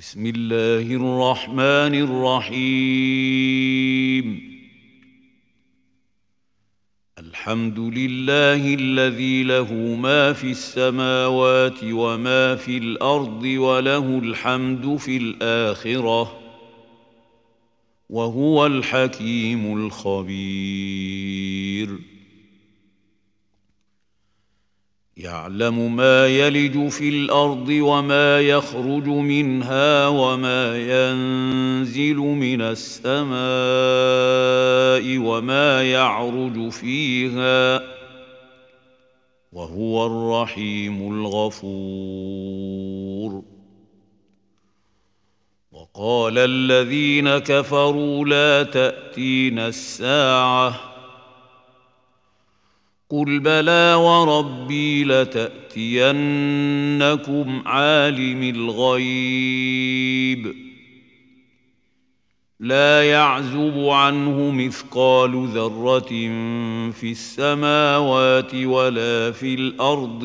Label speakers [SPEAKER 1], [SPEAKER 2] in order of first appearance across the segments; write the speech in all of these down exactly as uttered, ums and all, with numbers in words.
[SPEAKER 1] بسم الله الرحمن الرحيم. الحمد لله الذي له ما في السماوات وما في الأرض وله الحمد في الآخرة وهو الحكيم الخبير. يعلم ما يلج في الأرض وما يخرج منها وما ينزل من السماء وما يعرج فيها وهو الرحيم الغفور. وقال الذين كفروا لا تأتينا الساعة قل بلى وربي لتأتينكم عالم الغيب لا يعزب عنه مثقال ذرة في السماوات ولا في الأرض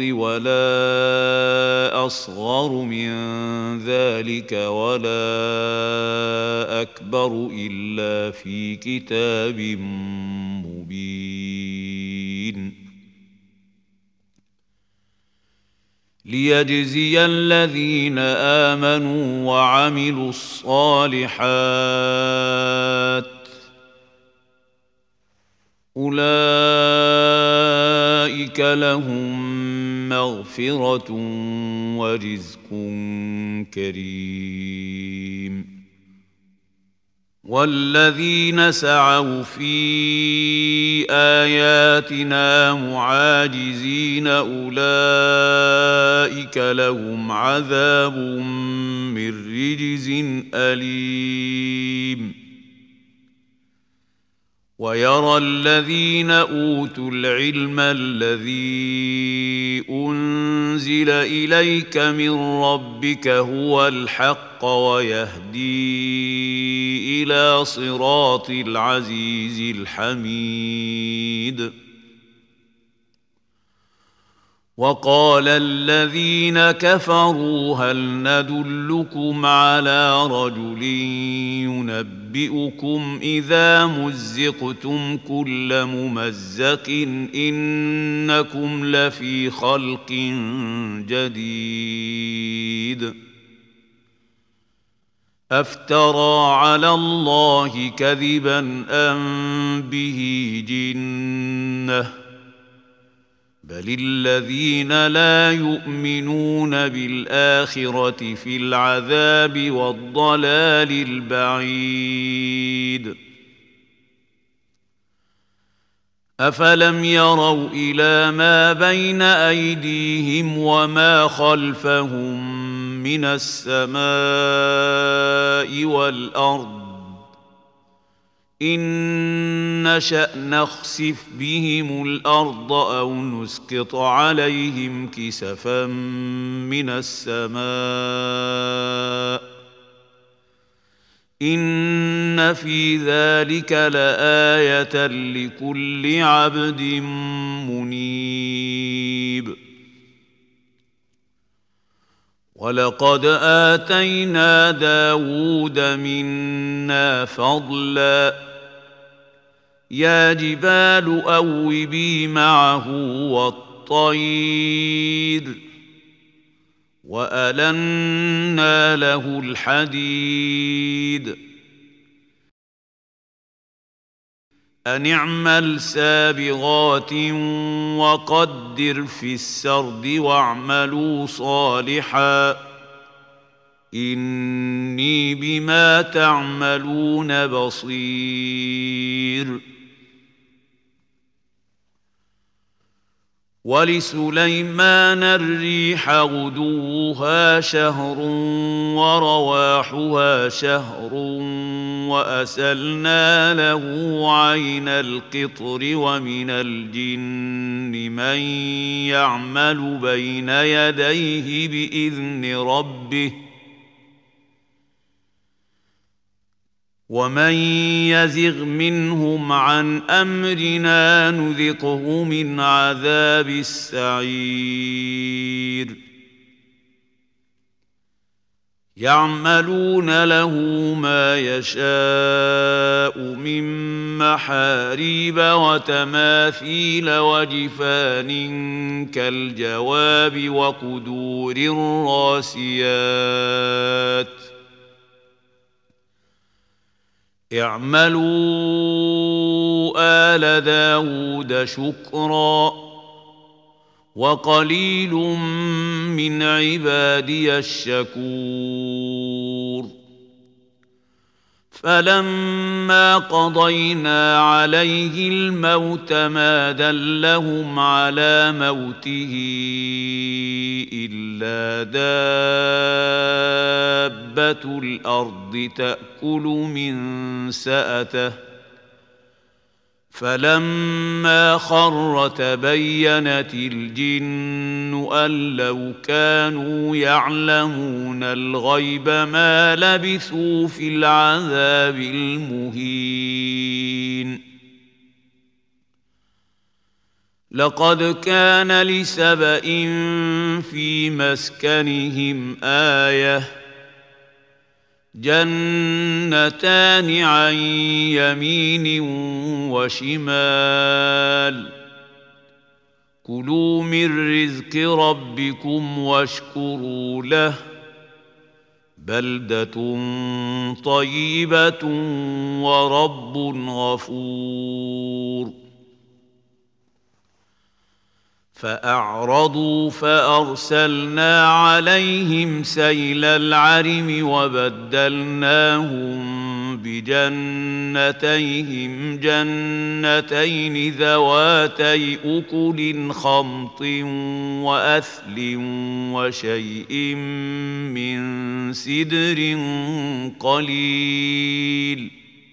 [SPEAKER 1] ولا أصغر من ذلك ولا أكبر إلا في كتاب مبين. ليجزي الذين آمنوا وعملوا الصالحات أولئك لهم مغفرة ورزق كريم. والذين سعوا في آياتنا معاجزين أولئك لهم عذاب من رجز أليم. ويرى الذين أوتوا العلم الذي أنزل إليك من ربك هو الحق ويهدي إلى صراط العزيز الحميد. وقال الذين كفروا هل ندلكم على رجل ينبئكم إذا مزقتم كل ممزق إنكم لفي خلق جديد. أفترى على الله كذبا أم به جنة بل الذين لا يؤمنون بالآخرة في العذاب والضلال البعيد. أفلم يروا إلى ما بين أيديهم وما خلفهم من السماء والأرض إن نشأ نخسف بهم الأرض أو نسقط عليهم كسفا من السماء إن في ذلك لآية لكل عبد منيب. ولقد آتينا داود منا فضلا يا جبال أوبي معه والطير وألنا له الحديد أن اعمل سابغات وقدر في السرد واعملوا صالحا إني بما تعملون بصير. ولسليمان الريح غدوها شهر ورواحها شهر وأسلنا له عين القطر ومن الجن من يعمل بين يديه بإذن ربه ومن يزغ منهم عن أمرنا نذقه من عذاب السعير. يعملون له ما يشاء من محاريب وتماثيل وجفان كالجواب وقدور الراسيات اعملوا آل داود شكرا وقليل من عبادي الشكور فلما قضينا عليه الموت ما دلهم على موته إلا دابة الأرض تأكل من سأته فلما خر تبينت الجن أن لو كانوا يعلمون الغيب ما لبثوا في العذاب المهين لقد كان لسبإ في مسكنهم آية جنتان عن يمين وشمال كلوا من رزق ربكم واشكروا له بلدة طيبة ورب غفور فأعرضوا فأرسلنا عليهم سيل العرم وبدلناهم بجنتيهم جنتين ذواتي أكل خمط وأثل وشيء من سدر قليل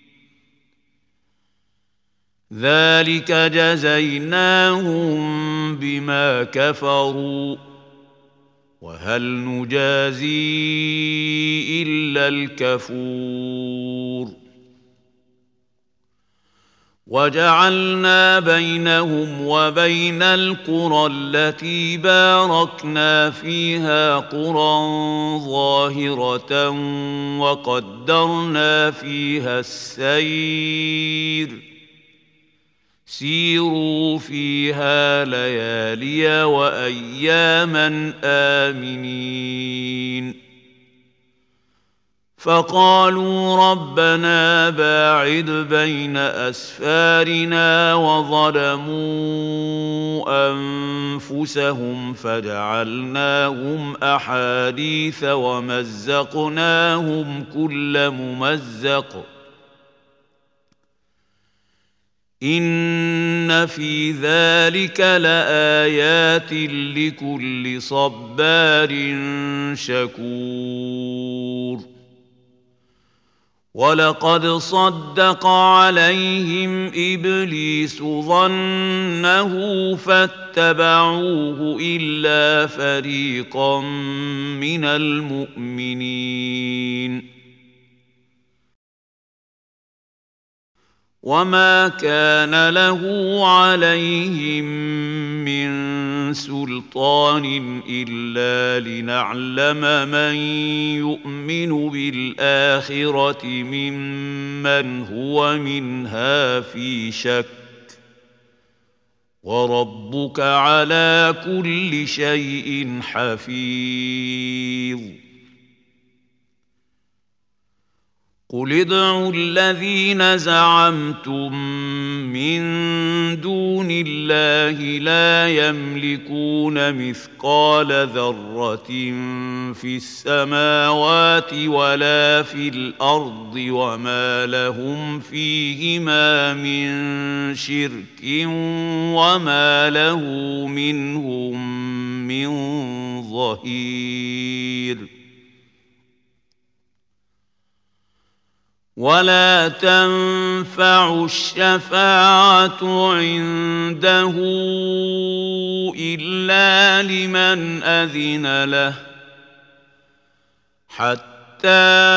[SPEAKER 1] ذلك جزيناهم بما كفروا وهل نجازي إلا الكفور وجعلنا بينهم وبين القرى التي باركنا فيها قرى ظاهرة وقدرنا فيها السير سيروا فيها ليالي وأياما آمنين فقالوا ربنا باعد بين أسفارنا وظلموا أنفسهم فجعلناهم أحاديث ومزقناهم كل ممزق إن في ذلك لآيات لكل صبار شكور ولقد صدق عليهم إبليس ظنه فاتبعوه إلا فريقا من المؤمنين وما كان له عليهم من سلطان إلا لنعلم من يؤمن بالآخرة ممن هو منها في شك وربك على كل شيء حفيظ قل ادعوا الذين زعمتم من دون الله لا يملكون مثقال ذرة في السماوات ولا في الأرض وما لهم فيهما من شرك وما له منهم من ظهير ولا تنفع الشفاعة عنده إلا لمن أذن له حتى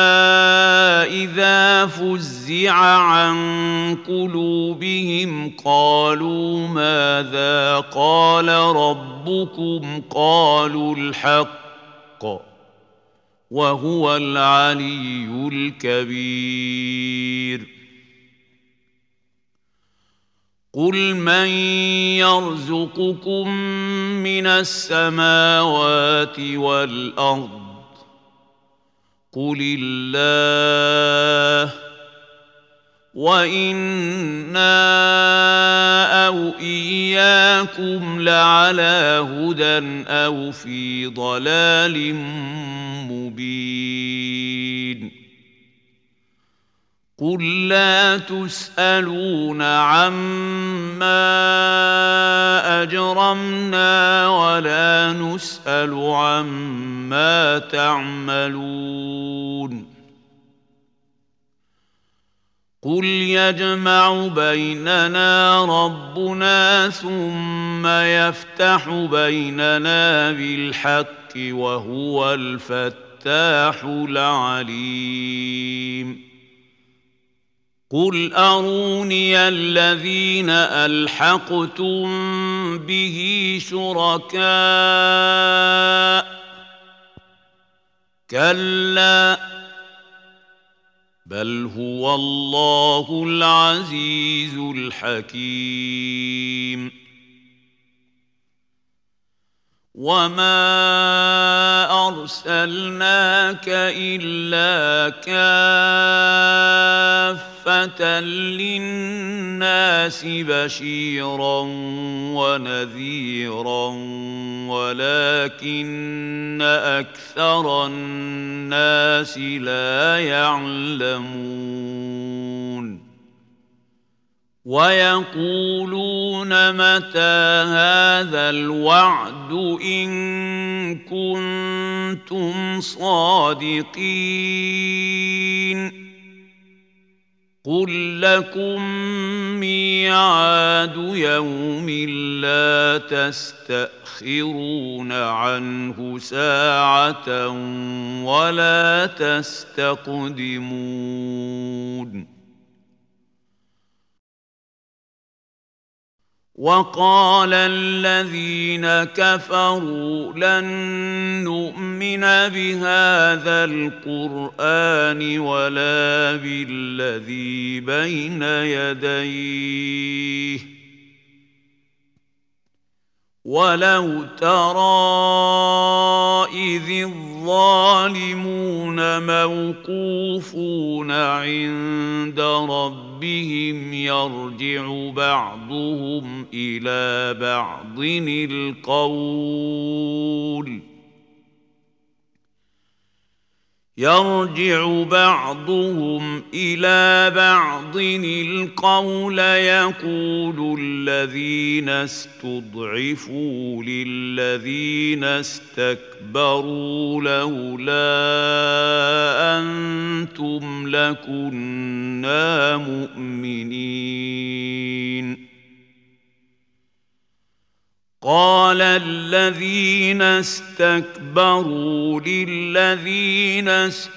[SPEAKER 1] إذا فزع عن قلوبهم قالوا ماذا قال ربكم قالوا الحق وهو العلي الكبير. قل من يرزقكم من السماوات والأرض قل الله وإنا أو إياكم لعلى هدى أو في ضلال مبين. قل لا تسألون عما أجرمنا ولا نسأل عما تعملون. قل يجمع بيننا ربنا ثم يفتح بيننا بالحق وهو الفتاح العليم. قل أروني الذين ألحقتم به شركاء كلا بل هو الله العزيز الحكيم. وما أرسلناك إلا كافة للناس بشيرا ونذيرا ولكن أكثر الناس لا يعلمون. ويقولون متى هذا الوعد إن كنتم صادقين. قل لكم ميعاد يوم لا تستأخرون عنه ساعة ولا تستقدمون. وقال الذين كفروا لن نؤمن بهذا القرآن ولا بالذي بين يديه ولو ترى إذ الظالمون موقوفون عند ربهم يرجع بعضهم إلى بعض القول يرجع بعضهم إلى بعض القول يقول الذين استضعفوا للذين استكبروا لولا أنتم لكنا مؤمنين. قال الذين استكبروا للذين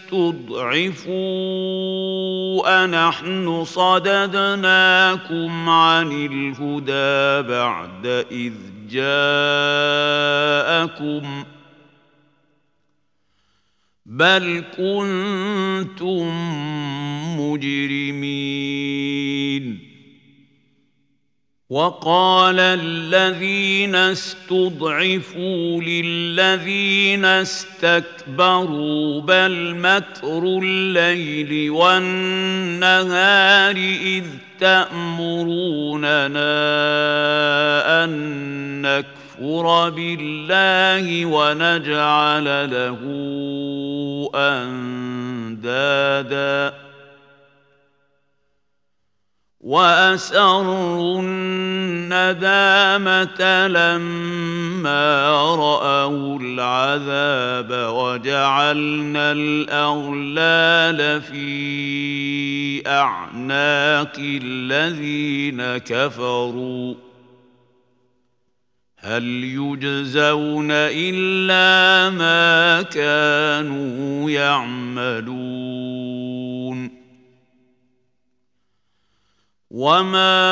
[SPEAKER 1] استضعفوا أنحن صددناكم عن الهدى بعد إذ جاءكم بل كنتم مجرمين. وقال الذين استضعفوا للذين استكبروا بل مكر الليل والنهار إذ تأمروننا أن نكفر بالله ونجعل له أندادا وأسروا الندامة لما رأوا العذاب وجعلنا الأغلال في أعناق الذين كفروا هل يجزون إلا ما كانوا يعملون. وما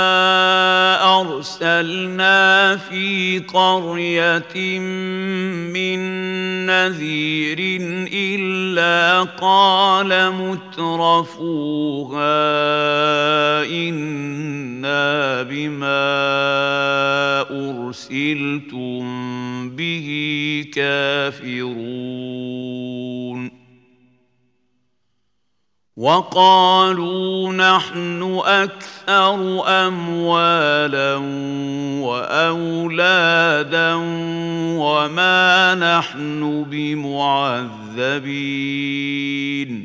[SPEAKER 1] أرسلنا في قرية من نذير إلا قال مترفوها إنا بما أرسلتم به كافرون وقالوا نحن أكثر أموالا وأولادا وما نحن بمعذبين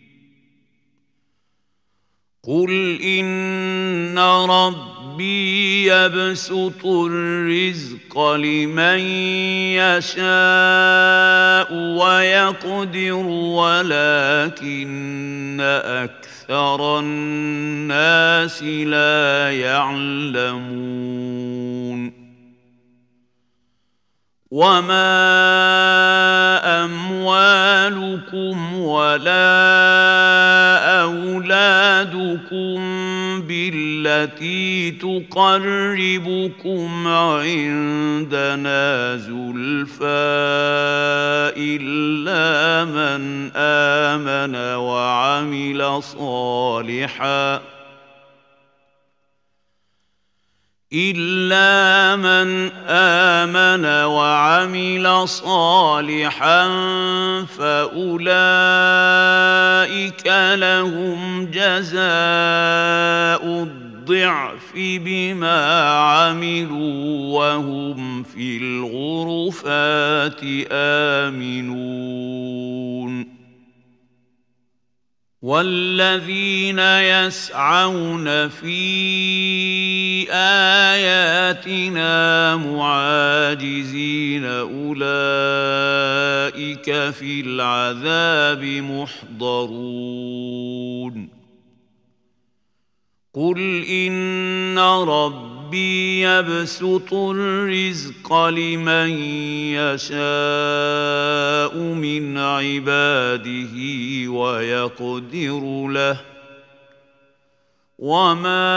[SPEAKER 1] قل إن ربي يبسط الرزق لمن يشاء ويقدر ولكن أكثر الناس لا يعلمون وما أموالكم ولا أولادكم بالتي تقربكم عندنا زلفى إلا من آمن وعمل صالحاً إلا من آمن وعمل صالحا فأولئك لهم جزاء الضعف بما عملوا وهم في الغرفات آمنون والذين يسعون في آياتنا معاجزين أولئك في العذاب محضرون قل إن ربي يبسط الرزق لمن يشاء من عباده ويقدر له وما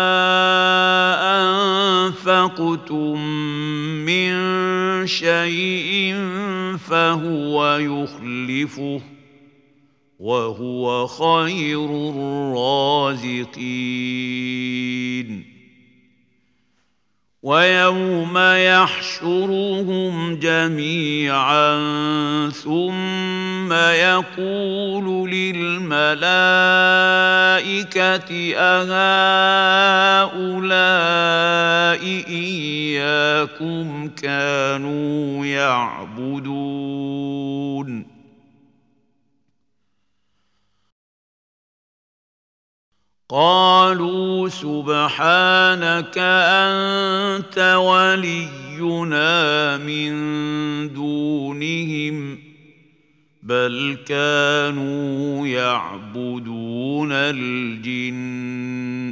[SPEAKER 1] أنفقتم من شيء فهو يخلفه وهو خير الرازقين ويوم يحشرهم جميعا ثم يقول للملائكة أهؤلاء إياكم كانوا يعبدون قالوا سبحانك أنت ولينا من دونهم بل كانوا يعبدون الجن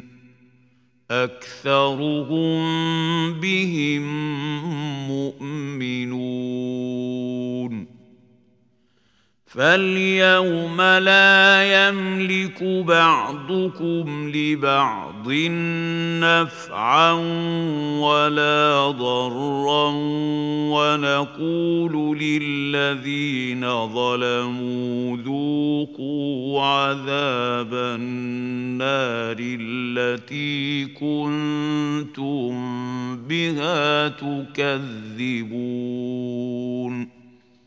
[SPEAKER 1] أكثرهم بهم مؤمنون فاليوم لا يملك بعضكم لبعض نفعا ولا ضرا ونقول للذين ظلموا ذوقوا عذاب النار التي كنتم بها تكذبون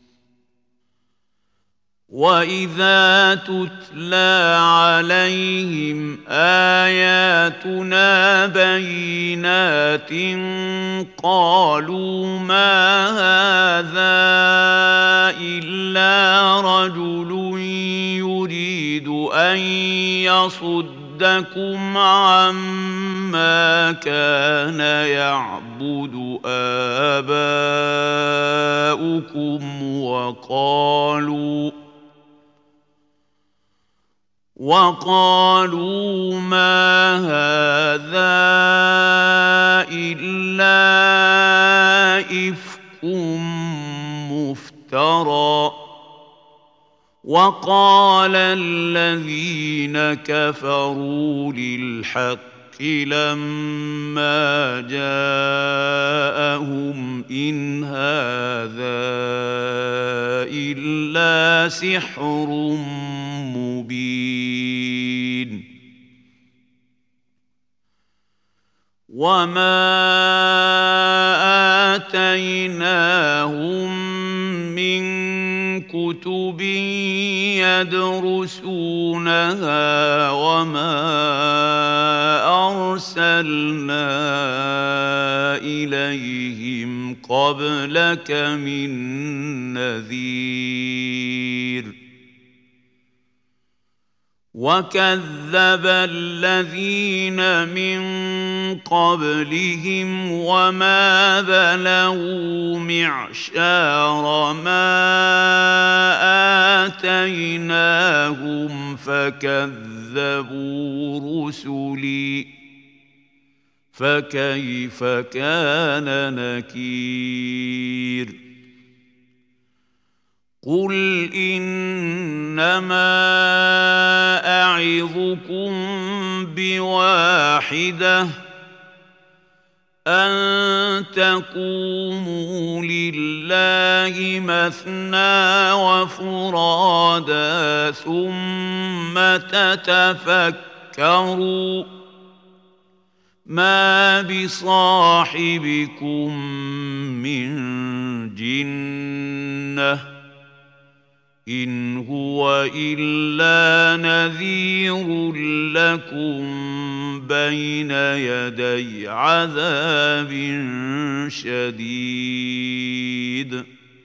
[SPEAKER 1] وَإِذَا تُتْلَى عَلَيْهِمْ آيَاتُنَا بَيِّنَاتٍ قَالُوا مَا هَذَا إِلَّا رَجُلٌ يُرِيدُ أَن يَصُدَّكُمْ عَمَّا كَانَ يَعْبُدُ آبَاؤُكُمْ وَقَالُوا وَقَالُوا مَا هَذَا إِلَّا إِفْكٌ مُفْتَرًى وَقَالَ الَّذِينَ كَفَرُوا لِلْحَقِّ لما جاءهم إن هذا إلا سحر مبين وما آتيناهم من كتب يدرسونها وما أرسلنا إليهم قبلك من نذير وكذب الذين من قبلهم وما بلغوا معشار ما آتيناهم فكذبوا رسلي فكيف كان نكير قل إنما أعظكم بواحدة أن تقوموا لله مثنى وفرادا ثم تتفكروا ما بصاحبكم من جنة إن هو إلا نذير لكم بين يدي عذاب شديد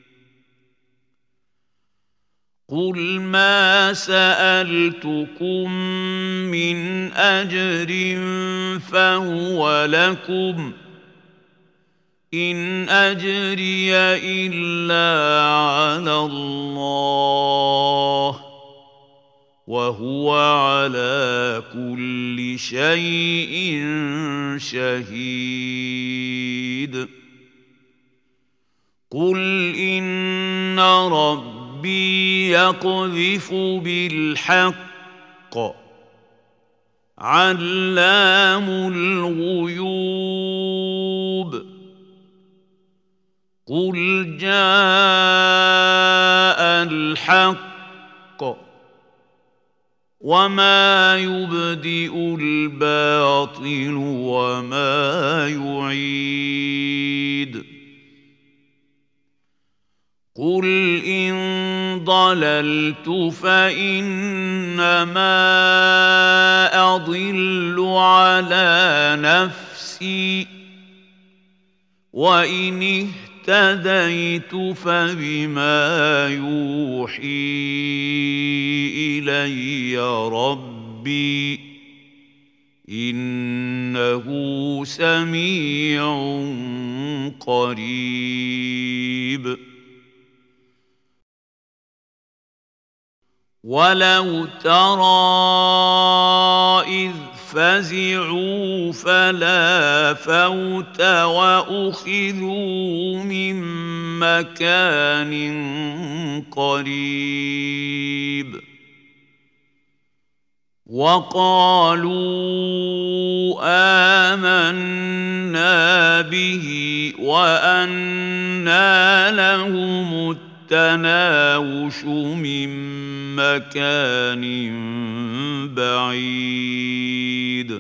[SPEAKER 1] قل ما سألتكم من أجر فهو لكم إن أجري إلا على الله وهو على كل شيء شهيد قل إن ربي يقذف بالحق علام الغيوب قل جاء الحق وما يبدئ الباطل وما يعيد قل إن ضللت فإنما أضل على نفسي وإن اهتديت فبما يوحي إلي ربي إنه سميع قريب ولو ترى إذ فزعوا فلا فوت وأخذوا من مكان قريب وقالوا آمنا به وأنى لهم التناوش من مكان بعيد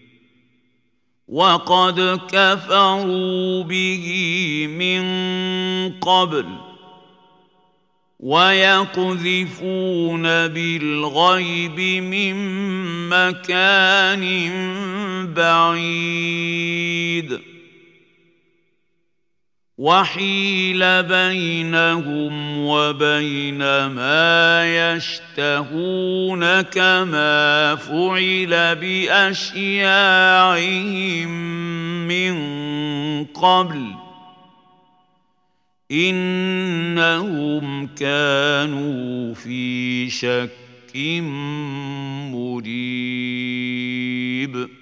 [SPEAKER 1] وقد كفروا به من قبل ويقذفون بالغيب من مكان بعيد وحيل بينهم وبين ما يشتهون كما فعل بأشياعهم من قبل إنهم كانوا في شك مريب